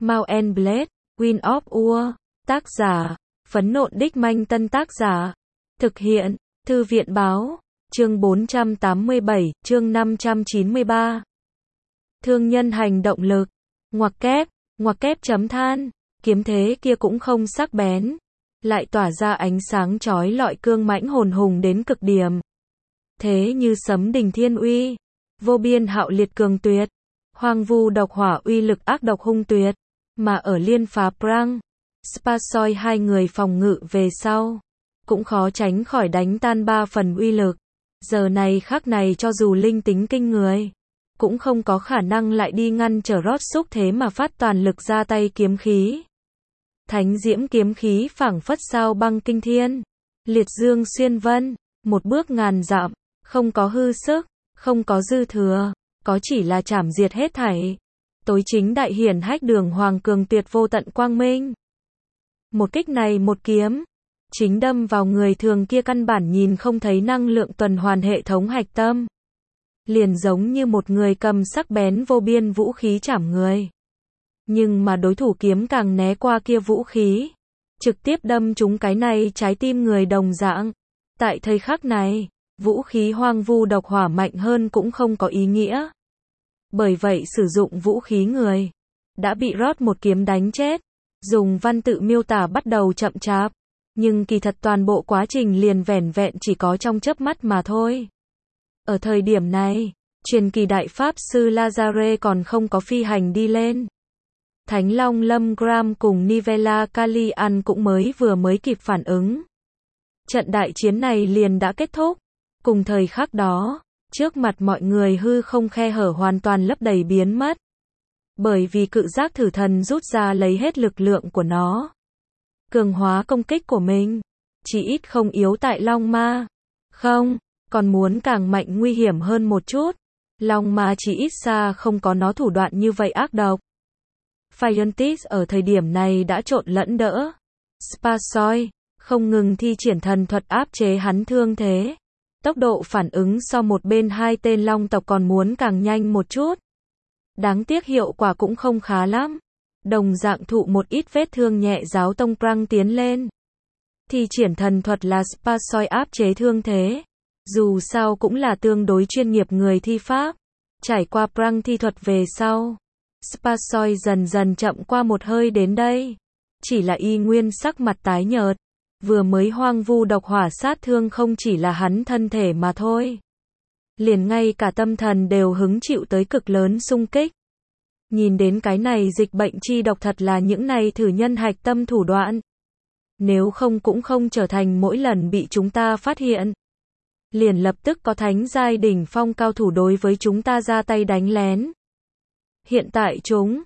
Mount and Blade, Wind of War, tác giả, Phấn Nộn Đích Manh Tân tác giả, thực hiện, Thư viện Báo, chương 487, chương 593. Thương nhân hành động lực, ngoặc kép chấm than, kiếm thế kia cũng không sắc bén, lại tỏa ra ánh sáng chói lọi cương mãnh hồn hùng đến cực điểm. Thế như sấm đình thiên uy, vô biên hạo liệt cường tuyệt, hoang vu độc hỏa uy lực ác độc hung tuyệt, mà ở liên phá Prang, Spasoy hai người phòng ngự về sau, cũng khó tránh khỏi đánh tan 3 phần uy lực. Giờ này khắc này cho dù linh tính kinh người, cũng không có khả năng lại đi ngăn trở rót xúc thế mà phát toàn lực ra tay kiếm khí. Thánh diễm kiếm khí phảng phất sao băng kinh thiên, liệt dương xuyên vân, một bước ngàn dặm, không có hư sức, không có dư thừa, có chỉ là chảm diệt hết thảy. Tối chính đại hiển hách đường hoàng cường tuyệt vô tận quang minh. Một kích này một kiếm, chính đâm vào người thường kia căn bản nhìn không thấy năng lượng tuần hoàn hệ thống hạch tâm. Liền giống như một người cầm sắc bén vô biên vũ khí chảm người. Nhưng mà đối thủ kiếm càng né qua kia vũ khí, trực tiếp đâm trúng cái này trái tim người đồng dạng. Tại thời khắc này, vũ khí hoang vu độc hỏa mạnh hơn cũng không có ý nghĩa. Bởi vậy sử dụng vũ khí người, đã bị rót một kiếm đánh chết. Dùng văn tự miêu tả bắt đầu chậm chạp, nhưng kỳ thật toàn bộ quá trình liền vẻn vẹn chỉ có trong chớp mắt mà thôi. Ở thời điểm này, truyền kỳ đại pháp sư Lazare còn không có phi hành đi lên. Thánh Long Lâm Graham cùng Nivella Kalian cũng vừa mới kịp phản ứng. Trận đại chiến này liền đã kết thúc. Cùng thời khắc đó, trước mặt mọi người hư không khe hở hoàn toàn lấp đầy biến mất. Bởi vì cự giác thử thần rút ra lấy hết lực lượng của nó. Cường hóa công kích của mình. Chỉ ít không yếu tại Long Ma. Không, còn muốn càng mạnh nguy hiểm hơn một chút. Long Ma chỉ ít xa không có nó thủ đoạn như vậy ác độc. Phiontis ở thời điểm này đã trộn lẫn đỡ. Spasoy, không ngừng thi triển thần thuật áp chế hắn thương thế. Tốc độ phản ứng so một bên hai tên long tộc còn muốn càng nhanh một chút. Đáng tiếc hiệu quả cũng không khá lắm. Đồng dạng thụ một ít vết thương nhẹ giáo tông Prang tiến lên. Thi triển thần thuật là Spasoy áp chế thương thế. Dù sao cũng là tương đối chuyên nghiệp người thi pháp. Trải qua Prang thi thuật về sau, Spasoy dần dần chậm qua một hơi đến đây. Chỉ là y nguyên sắc mặt tái nhợt. Vừa mới hoang vu độc hỏa sát thương không chỉ là hắn thân thể mà thôi. Liền ngay cả tâm thần đều hứng chịu tới cực lớn xung kích. Nhìn đến cái này dịch bệnh chi độc thật là những này thử nhân hạch tâm thủ đoạn. Nếu không cũng không trở thành mỗi lần bị chúng ta phát hiện. Liền lập tức có thánh giai đỉnh phong cao thủ đối với chúng ta ra tay đánh lén. Hiện tại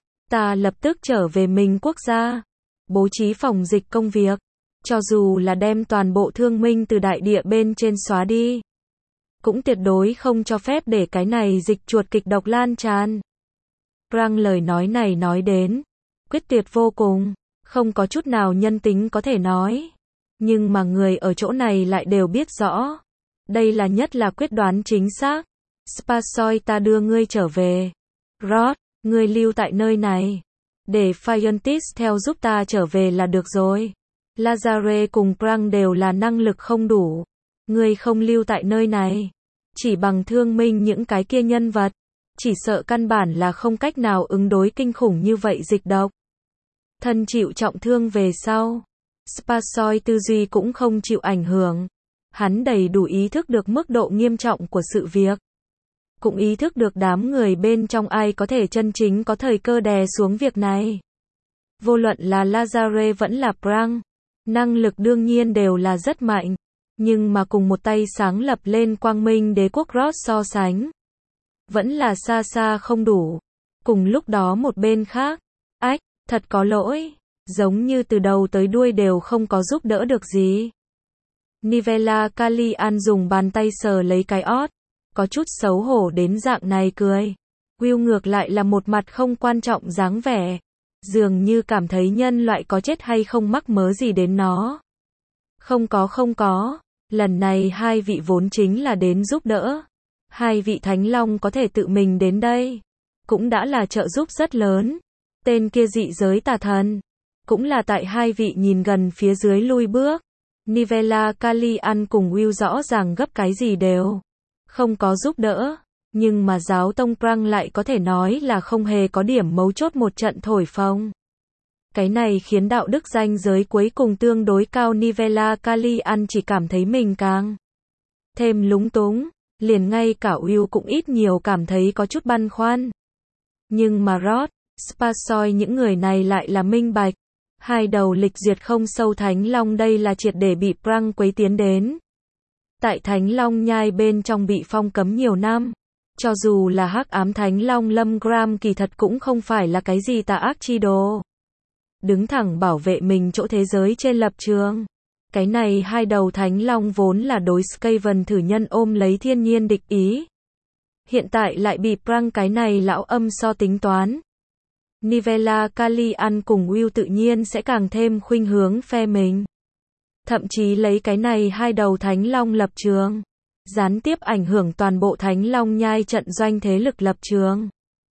ta lập tức trở về mình quốc gia. Bố trí phòng dịch công việc. Cho dù là đem toàn bộ thương minh từ đại địa bên trên xóa đi. Cũng tuyệt đối không cho phép để cái này dịch chuột kịch độc lan tràn. Prang lời nói này nói đến, quyết tuyệt vô cùng, không có chút nào nhân tính có thể nói. Nhưng mà người ở chỗ này lại đều biết rõ. Đây là nhất là quyết đoán chính xác. Spasoy ta đưa ngươi trở về. Rod, ngươi lưu tại nơi này. Để Phiontis theo giúp ta trở về là được rồi. Lazare cùng Prang đều là năng lực không đủ. Ngươi không lưu tại nơi này. Chỉ bằng thương minh những cái kia nhân vật. Chỉ sợ căn bản là không cách nào ứng đối kinh khủng như vậy dịch độc. Thân chịu trọng thương về sau. Spasoy tư duy cũng không chịu ảnh hưởng. Hắn đầy đủ ý thức được mức độ nghiêm trọng của sự việc. Cũng ý thức được đám người bên trong ai có thể chân chính có thời cơ đè xuống việc này. Vô luận là Lazare vẫn là Prang. Năng lực đương nhiên đều là rất mạnh. Nhưng mà cùng một tay sáng lập lên quang minh đế quốc Rod so sánh. Vẫn là xa xa không đủ. Cùng lúc đó một bên khác. Thật có lỗi. Giống như từ đầu tới đuôi đều không có giúp đỡ được gì. Nivella Kalian dùng bàn tay sờ lấy cái ót. Có chút xấu hổ đến dạng này cười. Will ngược lại là một mặt không quan trọng dáng vẻ. Dường như cảm thấy nhân loại có chết hay không mắc mớ gì đến nó. Không có. Lần này hai vị vốn chính là đến giúp đỡ. Hai vị Thánh Long có thể tự mình đến đây. Cũng đã là trợ giúp rất lớn. Tên kia dị giới tà thần. Cũng là tại hai vị nhìn gần phía dưới lui bước. Nivella Kalian cùng Will rõ ràng gấp cái gì đều không có giúp đỡ. Nhưng mà giáo tông Prang lại có thể nói là không hề có điểm mấu chốt một trận thổi phồng. Cái này khiến đạo đức ranh giới cuối cùng tương đối cao. Nivella Kalian chỉ cảm thấy mình càng thêm lúng túng. Liền ngay cả Will cũng ít nhiều cảm thấy có chút băn khoăn. Nhưng mà Rod, Sparsoi những người này lại là minh bạch. Hai đầu lịch duyệt không sâu Thánh Long đây là triệt để bị Prang quấy tiến đến. Tại Thánh Long nhai bên trong bị phong cấm nhiều năm. Cho dù là hắc ám Thánh Long Lâm Graham kỳ thật cũng không phải là cái gì tà ác chi đồ. Đứng thẳng bảo vệ mình chỗ thế giới trên lập trường. Cái này hai đầu Thánh Long vốn là đối Skaven thử nhân ôm lấy thiên nhiên địch ý. Hiện tại lại bị Prang cái này lão âm so tính toán. Nivella Kalian cùng Will tự nhiên sẽ càng thêm khuynh hướng phe mình. Thậm chí lấy cái này hai đầu Thánh Long lập trường. Gián tiếp ảnh hưởng toàn bộ Thánh Long nhai trận doanh thế lực lập trường.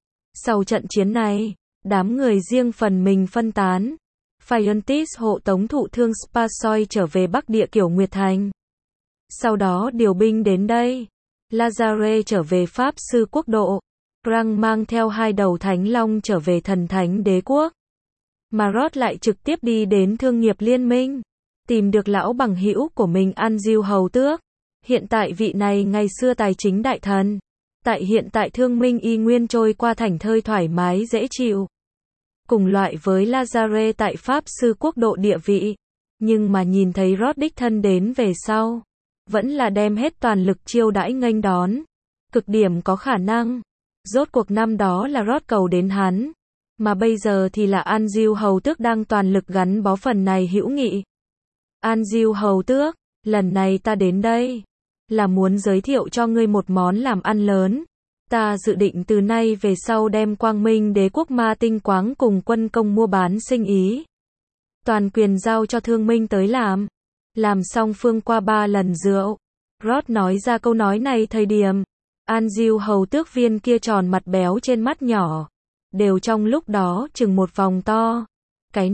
Sau trận chiến này, đám người riêng phần mình phân tán. Phiontis hộ tống thụ thương Sparsoi trở về Bắc Địa Kiểu Nguyệt Thành. Sau đó điều binh đến đây. Lazare trở về Pháp Sư Quốc độ. Prang mang theo hai đầu Thánh Long trở về Thần Thánh Đế Quốc. Mà Rod lại trực tiếp đi đến Thương nghiệp Liên minh. Tìm được lão bằng hữu của mình Anziu Hầu Tước. Hiện tại vị này ngày xưa tài chính đại thần. Tại hiện tại thương minh y nguyên trôi qua thảnh thơi thoải mái dễ chịu. Cùng loại với Lazare tại Pháp Sư Quốc độ địa vị. Nhưng mà nhìn thấy Rod đích thân đến về sau. Vẫn là đem hết toàn lực chiêu đãi nghênh đón. Cực điểm có khả năng. Rốt cuộc năm đó là Rod cầu đến hắn. Mà bây giờ thì là Anziu Hầu Tước đang toàn lực gắn bó phần này hữu nghị. Anziu Hầu Tước, lần này ta đến đây. Là muốn giới thiệu cho ngươi một món làm ăn lớn. Ta dự định từ nay về sau đem Quang Minh Đế Quốc Ma Tinh Quáng cùng quân công mua bán sinh ý. Toàn quyền giao cho thương minh tới làm. Làm xong phương qua 3 lần rượu. Rod nói ra câu nói này thời điểm. Anziu Hầu Tước viên kia tròn mặt béo trên mắt nhỏ. Đều trong lúc đó chừng một vòng to. Cái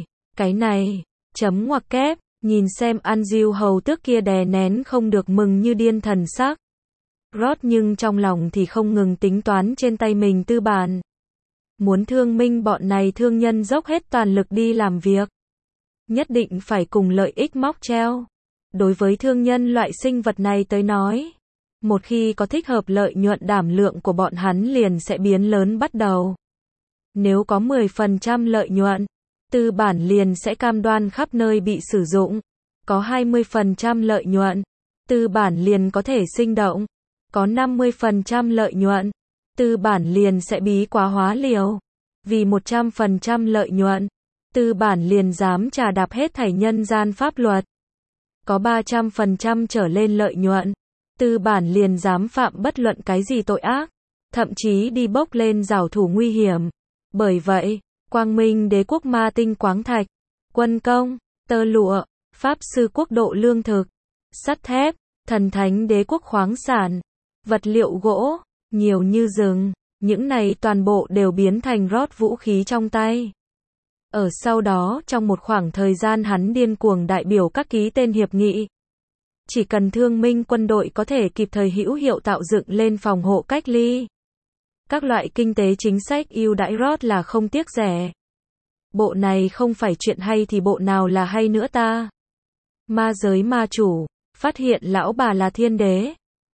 này, chấm ngoặc kép. Nhìn xem Anziu Hầu Tước kia đè nén không được mừng như điên thần sắc. Rod nhưng trong lòng thì không ngừng tính toán trên tay mình tư bản. Muốn thương minh bọn này thương nhân dốc hết toàn lực đi làm việc. Nhất định phải cùng lợi ích móc treo. Đối với thương nhân loại sinh vật này tới nói. Một khi có thích hợp lợi nhuận đảm lượng của bọn hắn liền sẽ biến lớn bắt đầu. Nếu có 10% lợi nhuận. Tư bản liền sẽ cam đoan khắp nơi bị sử dụng. Có 20% lợi nhuận. Tư bản liền có thể sinh động. Có 50% lợi nhuận. Tư bản liền sẽ bí quá hóa liều. Vì 100% lợi nhuận. Tư bản liền dám trà đạp hết thảy nhân gian pháp luật. Có 300% trở lên lợi nhuận. Tư bản liền dám phạm bất luận cái gì tội ác. Thậm chí đi bốc lên giảo thủ nguy hiểm. Bởi vậy, Quang Minh Đế Quốc Ma Tinh Quáng Thạch, quân công, tơ lụa, Pháp Sư Quốc độ lương thực, sắt thép, Thần Thánh Đế Quốc khoáng sản, vật liệu gỗ, nhiều như rừng, những này toàn bộ đều biến thành Rod vũ khí trong tay. Ở sau đó trong một khoảng thời gian hắn điên cuồng đại biểu các ký tên hiệp nghị. Chỉ cần thương minh quân đội có thể kịp thời hữu hiệu tạo dựng lên phòng hộ cách ly. Các loại kinh tế chính sách ưu đãi Rod là không tiếc rẻ. Bộ này không phải chuyện hay thì bộ nào là hay nữa ta. Ma giới ma chủ, phát hiện lão bà là thiên đế.